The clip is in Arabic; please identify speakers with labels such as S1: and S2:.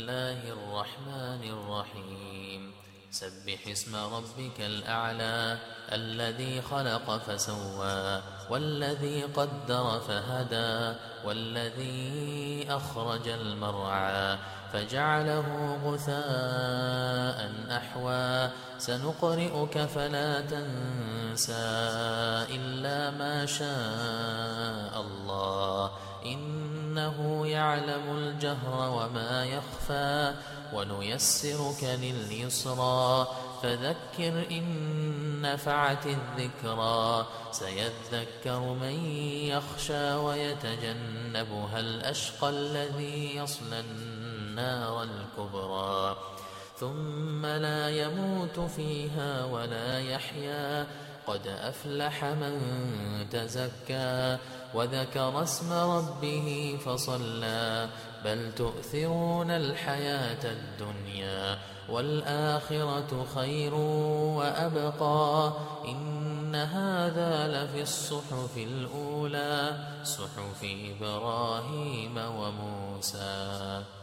S1: الله الرحمن الرحيم سبح اسم ربك الأعلى الذي خلق فسوى والذي قدر فهدى والذي أخرج المرعى فجعله غثاء أحوى سنقرئك فلا تنسى إلا ما شاء الله إنه يعلم الجهر وما يخفى ونيسرك لليسرى فذكر إن نفعت الذكرى سيذكر من يخشى ويتجنبها الأشقى الذي يصلى النار الكبرى ثم لا يموت فيها ولا يحيا قد أفلح من تزكى وذكر اسم ربه فصلى بل تؤثرون الحياة الدنيا والآخرة خير وأبقى إن هذا لفي الصحف الأولى صحف إبراهيم وموسى.